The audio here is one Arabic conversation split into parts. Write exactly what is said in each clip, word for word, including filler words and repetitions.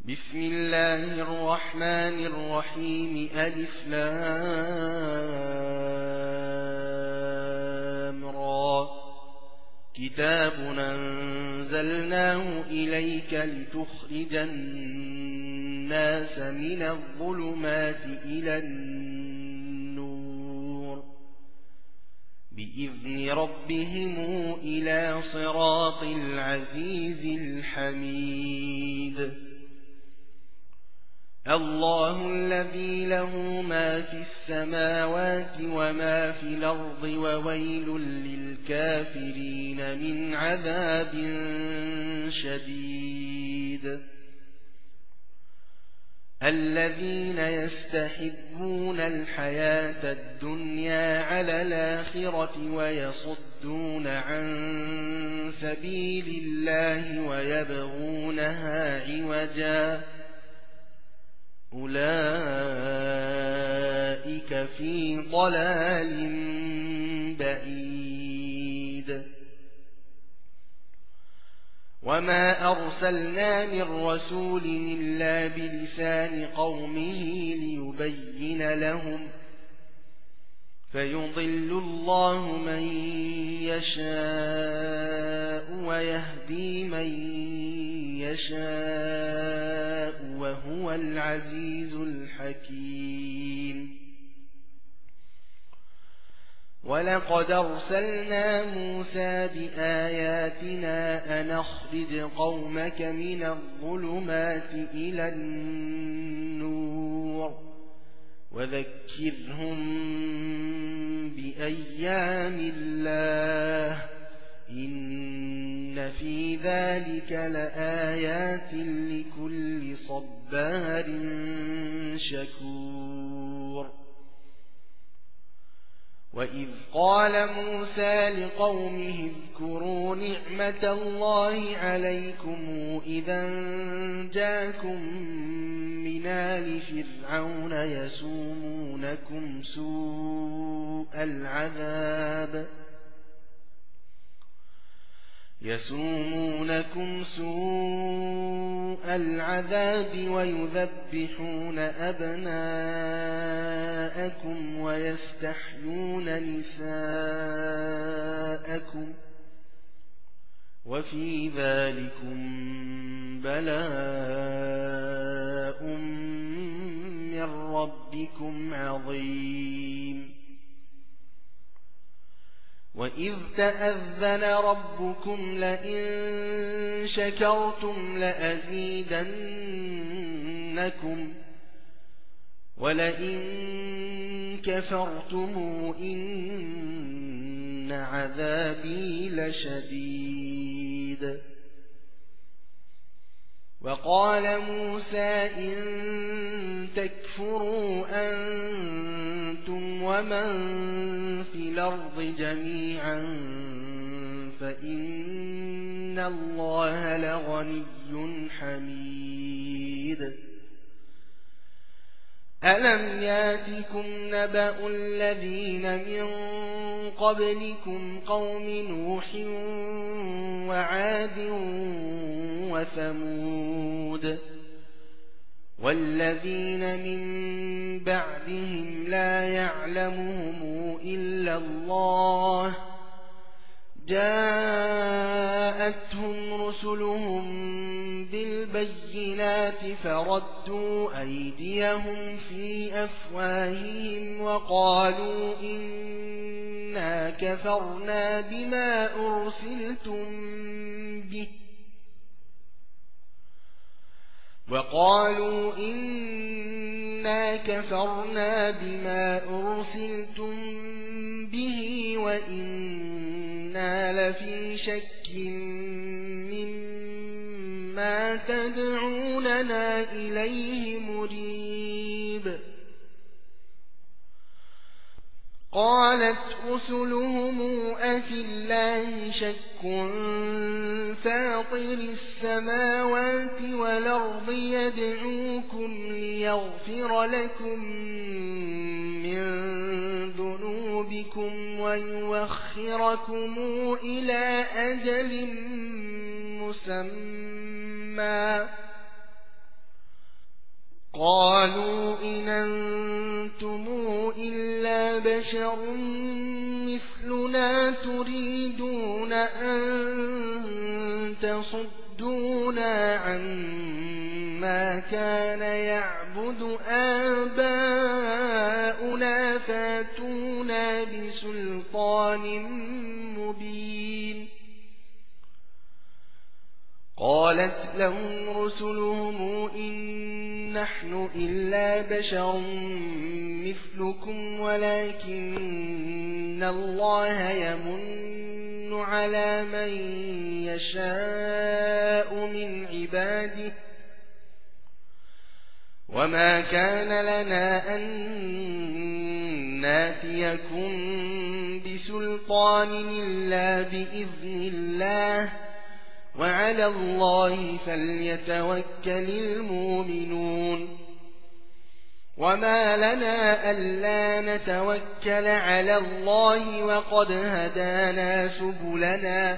بسم الله الرحمن الرحيم ألف لام را كتاب أنزلناه إليك لتخرج الناس من الظلمات إلى النور بإذن ربهم إلى صراط العزيز الحميد. الله الذي له ما في السماوات وما في الأرض وويل للكافرين من عذاب شديد. الذين يستحبون الحياة الدنيا على الآخرة ويصدون عن سبيل الله ويبغونها عوجا أولئك في ضلال بعيد. وما أرسلنا من رسول إلا بلسان قومه ليبين لهم فيضل الله من يشاء ويهدي من يشاء وهو العزيز الحكيم. ولقد أرسلنا موسى بآياتنا أن أخرج قومك من الظلمات إلى النور وذكرهم بأيام الله إن في ذلك لآيات لكل صبار شكور. وإذ قال موسى لقومه اذكروا نعمة الله عليكم إذا جاءكم من آل فرعون يسومونكم سوء العذاب يسومونكم سوء العذاب ويذبحون أبناءكم ويستحيون نساءكم وفي ذلكم بلاء من ربكم عظيم. وإذ تأذن ربكم لئن شكرتم لأزيدنكم ولئن كفرتم إن عذابي لشديد. وقال موسى إن تكفروا أنتم ومن في الأرض جميعا فإن الله لغني حميد. ألم ياتكم نبأ الذين من قبلكم قوم نوح وعاد وثمود والذين من بعدهم لا يعلمهم إلا الله جاءتهم رسلهم بالبينات فردوا أيديهم في أفواههم وقالوا إنا كفرنا بما أرسلتم به وقالوا إنا كفرنا بما أرسلتم به وإنا لفي شك مما تدعوننا إليه مريب. قالت رسلهم أفي الله شك فاطر السماوات والأرض يدعوكم ليغفر لكم من ذنوبكم ويوخركم إلى أجل مسمى قالوا إن أنتم إلا بشر مثلنا تريدون أن تصدونا عما كان يعبد آباؤنا فاتونا بسلطان مبين. قالت لهم رسلهم إن نحن إلا بشر مثلكم ولكن الله يمن على من يشاء من عباده وما كان لنا أن ناتيكم بسلطان إلا بإذن الله وعلى الله فليتوكل المؤمنون. وما لنا ألا نتوكل على الله وقد هدانا سبلنا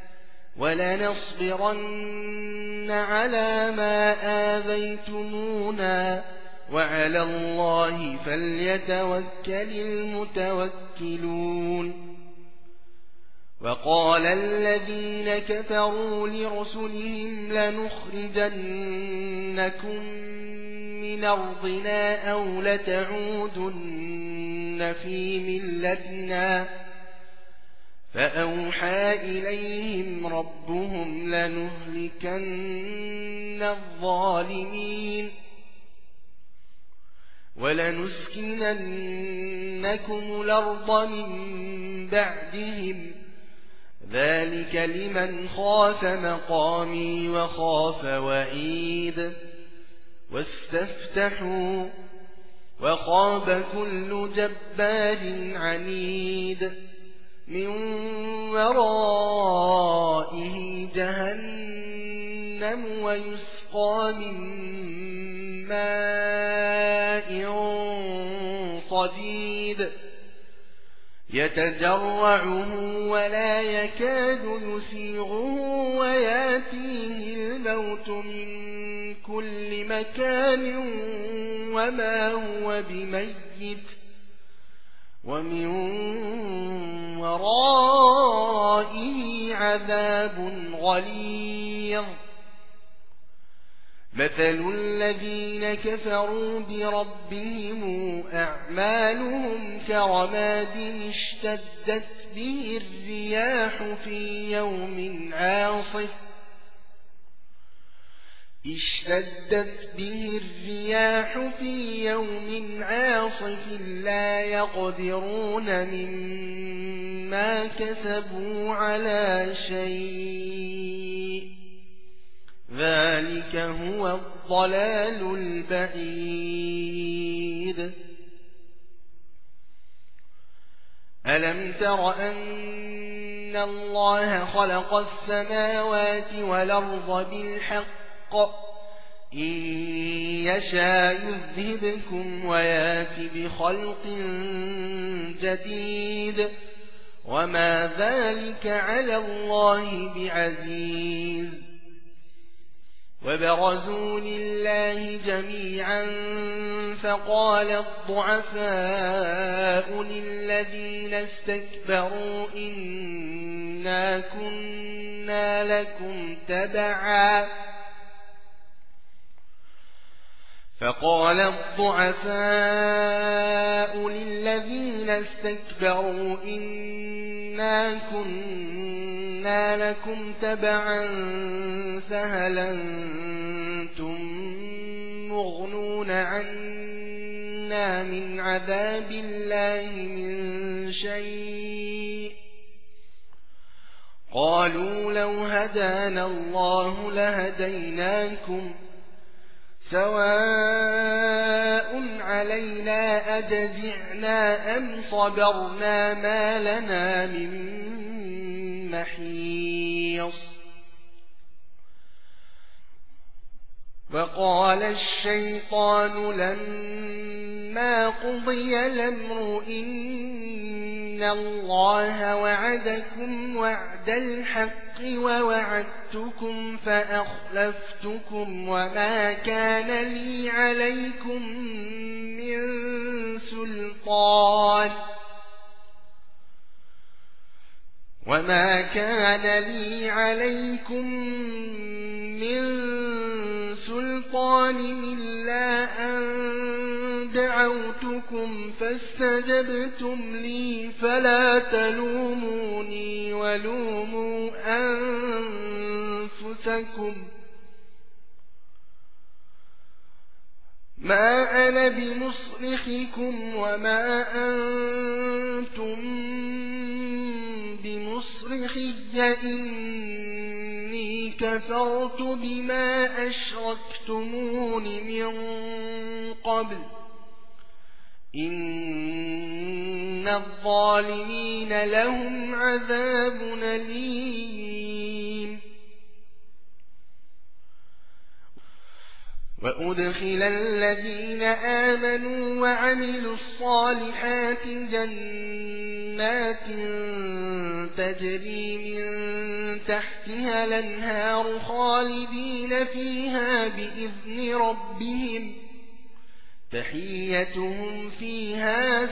ولنصبرن على ما آذيتمونا وعلى الله فليتوكل المتوكلون. وقال الذين كفروا لرسلهم لنخرجنكم من أرضنا أو لتعودن في ملتنا فأوحى إليهم ربهم لنهلكن الظالمين ولنسكننكم الأرض من بعدهم ذلك لمن خاف مقامي وخاف وعيد. واستفتحوا وخاب كل جبار عنيد من ورائه جهنم ويسقى من ماء صديد يتجرعه ولا يكاد يسيغه وياتيه الموت من كل مكان وما هو بميت ومن ورائه عذاب غليظ. مثل الذين كفروا بربهم أعمالهم كرماد اشتدت به الرياح في يوم عاصف اشتدت به الرياح في يوم عاصف لا يقدرون مما كسبوا على شيء ذلك هو الضلال البعيد. ألم تر أن الله خلق السماوات والأرض بالحق إن يشاء يذهبكم ويأتي بخلق جديد وما ذلك على الله بعزيز. وبرزوا لله جميعا فقال الضعفاء للذين استكبروا إنا كنا لكم تبعا فقال الضعفاء للذين استكبروا إنا كنا لكم تبعا فهل أنتم مغنون عنا من عذاب الله من شيء قالوا لو هدانا الله لهديناكم سواء علينا أجزعنا أم صبرنا ما لنا من محيص. وقال الشيطان لما قضي الأمر إن الله وعدكم وعد الحق ووعدتكم فأخلفتكم وما كان لي عليكم من سلطان وما كان لي عليكم من سلطان إلا أن دعوتكم فاستجبتم لي فلا تلوموني ولوموا أنفسكم ما أنا بمصرخكم وما أنتم بمصرخي إني كفرت بما أشركتمون من قبل إن الظالمين لهم عذاب أليم وأدخل الذين آمنوا وعملوا الصالحات جنات تجري من تحتها الأنهار خالدين فيها بإذن ربهم تحيتهم فيها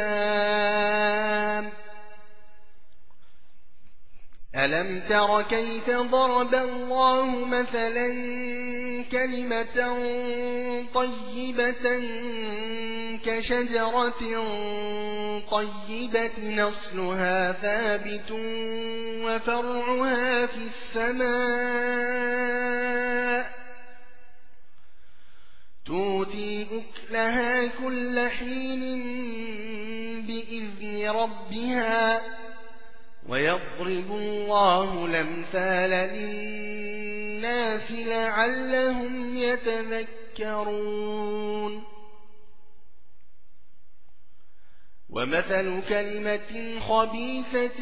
سلام ألم تر كيف ضرب الله مثلا كلمة طيبة كشجرة طيبة نصلها ثابت وفرعها في السماء تؤتي أكلها كل حين بإذن ربها ويضرب الله الأمثال للناس لعلهم يتذكرون ومثل كلمة خبيثة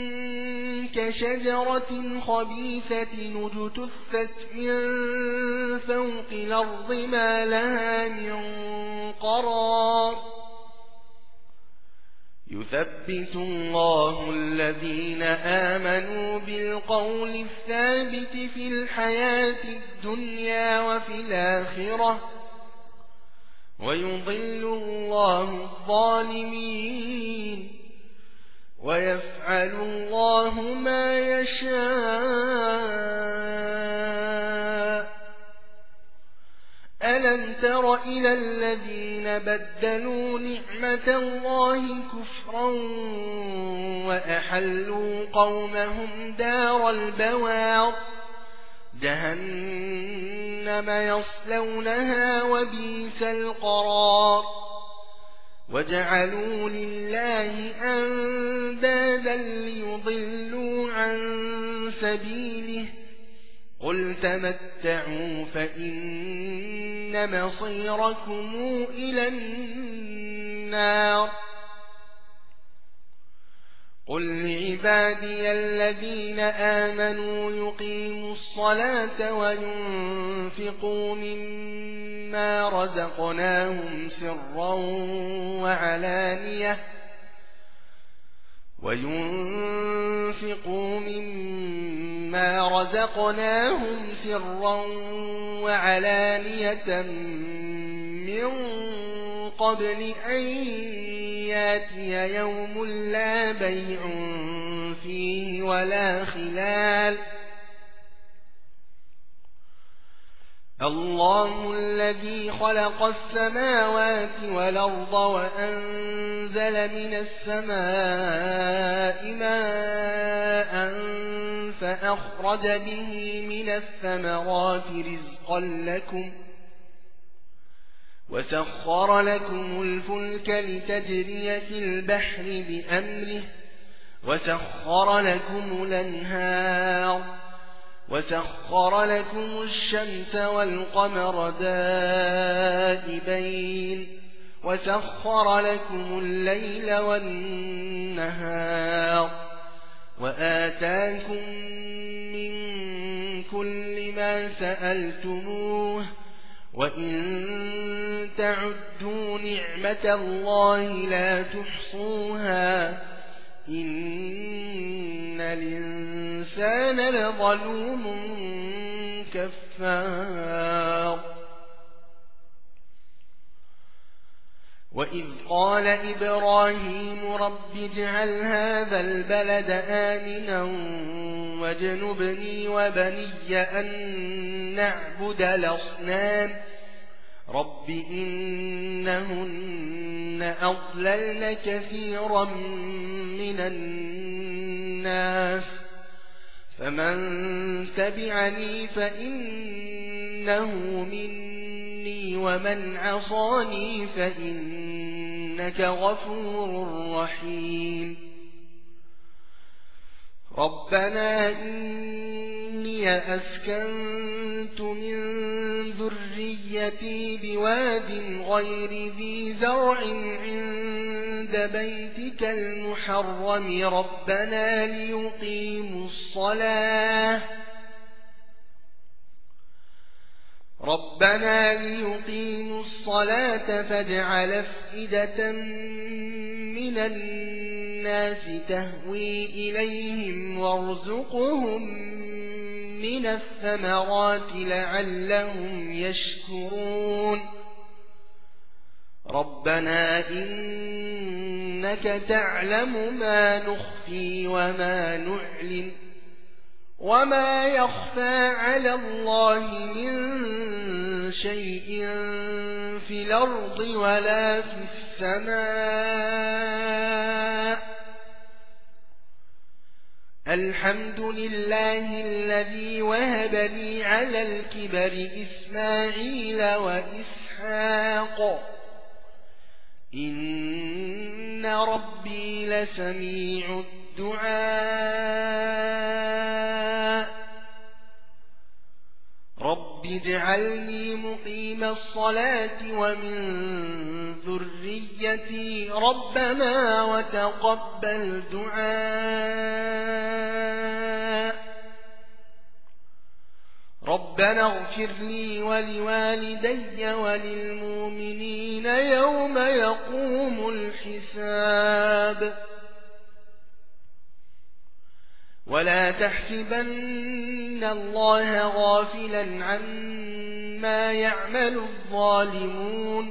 كشجرة خبيثة اجتثت من فوق الأرض ما لها من قرار يثبت الله الذين آمنوا بالقول الثابت في الحياة الدنيا وفي الآخرة ويضل الله الظالمين ويفعل الله ما يشاء ألم تر إلى الذين بدلوا نعمة الله كفرا وأحلوا قومهم دار البوار جهنم يصلونها وبئس القرار وجعلوا لله أندادا ليضلوا عن سبيله قل تمتعوا فإن مصيركم إلى النار قل لعبادي الذين آمنوا يقيموا الصلاة وينفقوا مما رزقناهم سرا وعلانية وينفقوا مما رزقناهم سرا وعلانية من قبل أن ياتي يوم لا بيع فيه ولا خلال الله الذي خلق السماوات والأرض وأنزل من السماء ماء فأخرج به من الثمرات رزقا لكم وسخر لكم الفلك لتجري في البحر بأمره وسخر لكم الأنهار وسخر لكم الشمس والقمر دائبين وسخر لكم الليل والنهار وآتاكم من كل ما سألتموه وإن تعدوا نعمة الله لا تحصوها إن الإنسان الإنسان لظلوم كفار وإذ قال إبراهيم رب اجعل هذا البلد آمنا واجنبني وبني أن نعبد الأصنام رب إنهن أضللن كثيرا من الناس فمن تبعني فإنه مني ومن عصاني فإنك غفور رحيم ربنا إني أسكنت من ذريتي بواد غير ذي زرع عند بيتك المحرم ربنا ليقيموا الصلاة ربنا ليقيموا الصلاة فاجعل أفئدة من الناس تهوي إليهم وارزقهم من الثمرات لعلهم يشكرون ربنا إنك تعلم ما نخفي وما نعلن وما يخفى على الله من شيء في الأرض ولا في السماء الحمد لله الذي وهب لي على الكبر إسماعيل وإسحاق إن ربي لسميع الدعاء رب اجعلني مقيم الصلاة ومن ذريتي ربنا وتقبل دعاء ربنا اغفر لي ولوالدي وللمؤمنين يوم يقوم الحساب ولا تحسبن الله غافلا عما يعمل الظالمون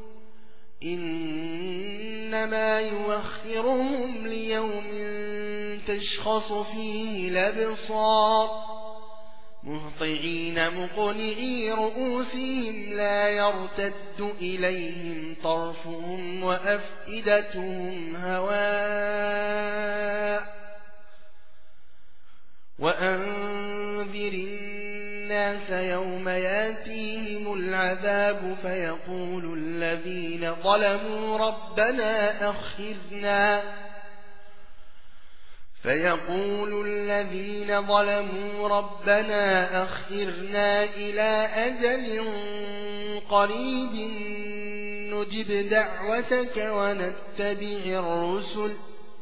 إنما يؤخرهم ليوم تشخص فيه الأبصار مهطعين مقنعي رؤوسهم لا يرتد إليهم طرفهم وأفئدتهم هواء وأنذر الناس يوم ياتيهم العذاب فيقول الذين ظلموا ربنا أخرنا فيقول الذين ظلموا ربنا أخرنا إلى أجل قريب نجب دعوتك ونتبع الرسل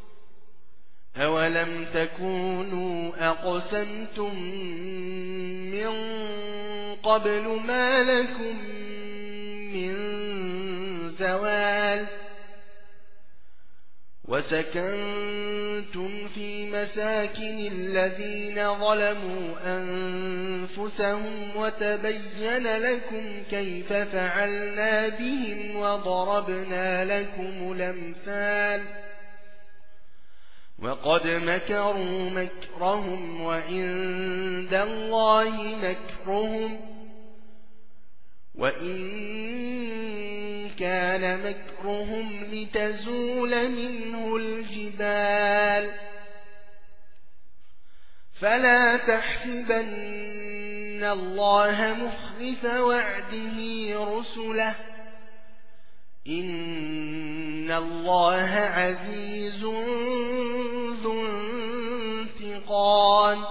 أولم تكونوا أقسمتم من قبل ما لكم من زوال وسكنتم في مساكن الذين ظلموا أنفسهم وتبين لكم كيف فعلنا بهم وضربنا لكم الأمثال وقد مكروا مكرهم وعند الله مكرهم وإن كان مكرهم لتزول منه الجبال فلا تحسبن الله مخلف وعده رسله إن الله عزيز ذو انتقام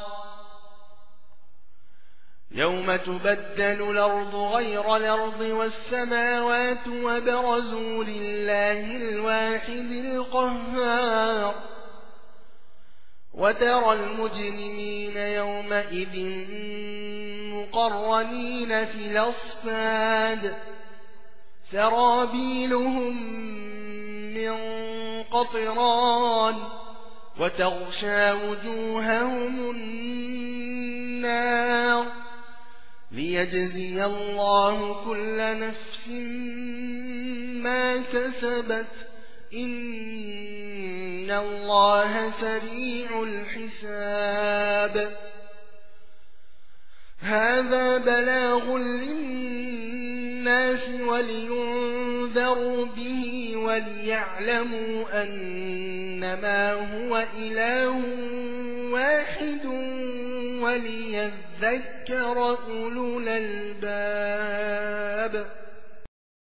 يوم تبدل الأرض غير الأرض والسماوات وبرزوا لله الواحد القهار وترى المجرمين يومئذ مقرنين في الأصفاد سرابيلهم من قطران وتغشى وجوههم النار ليجزي الله كل نفس ما كسبت إن الله سريع الحساب هذا بلاغ للناس ولينذروا به وليعلموا أنما هو إله واحد وليذكر أولو الألباب